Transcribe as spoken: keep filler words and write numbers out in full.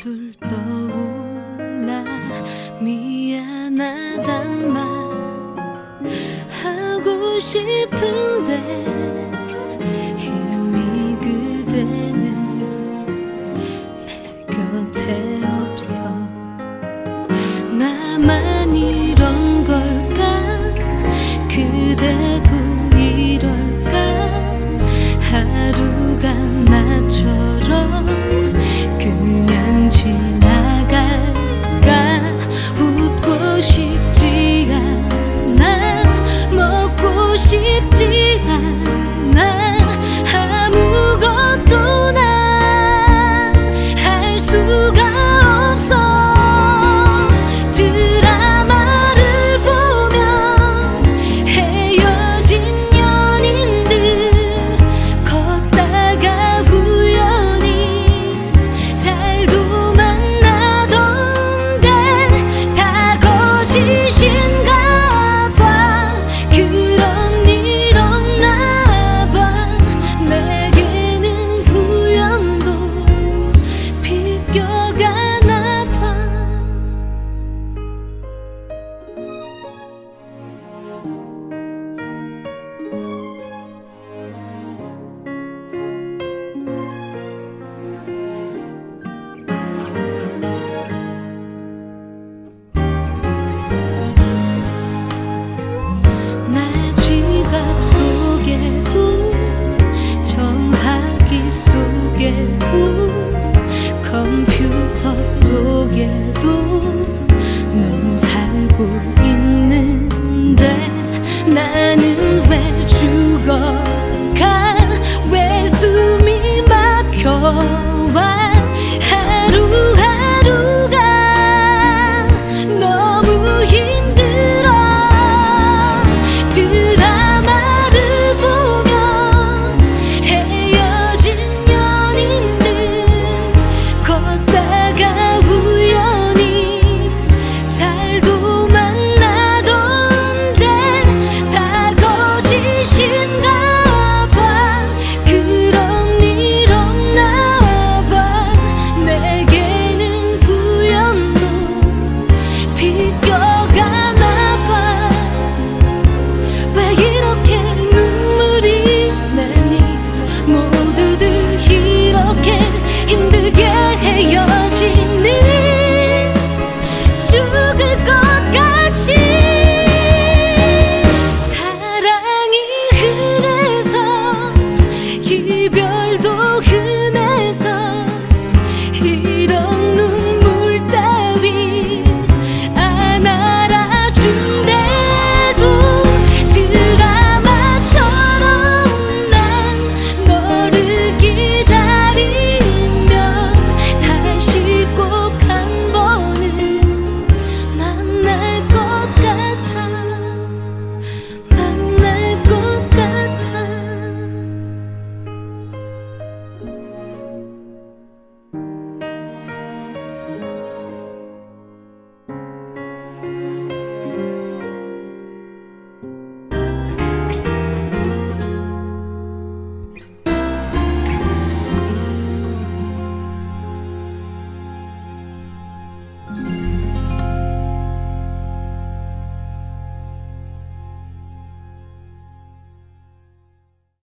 둘 떠올라 미안하단 말 하고 싶은데 이미 그대는 내 곁에 없어. 나만 이런 걸까 그대도 이럴까 하루가 나처럼 그냥 지나갈까. 웃고 싶지 않아 먹고 싶지 않아 아무것도 난 할 수가 없어. 드라마를 보면 헤어진 연인들 걷다가 우연히 잘도 만나던데 다 거짓인가 봐. 그런 일 없나 봐. 내게는 우연도 비껴가나 봐. 내 지갑 속에도 전화기 속에도 컴퓨터 속에도 넌 살고 있는데 나는 왜 죽어가 왜 숨이 막혀와. 하루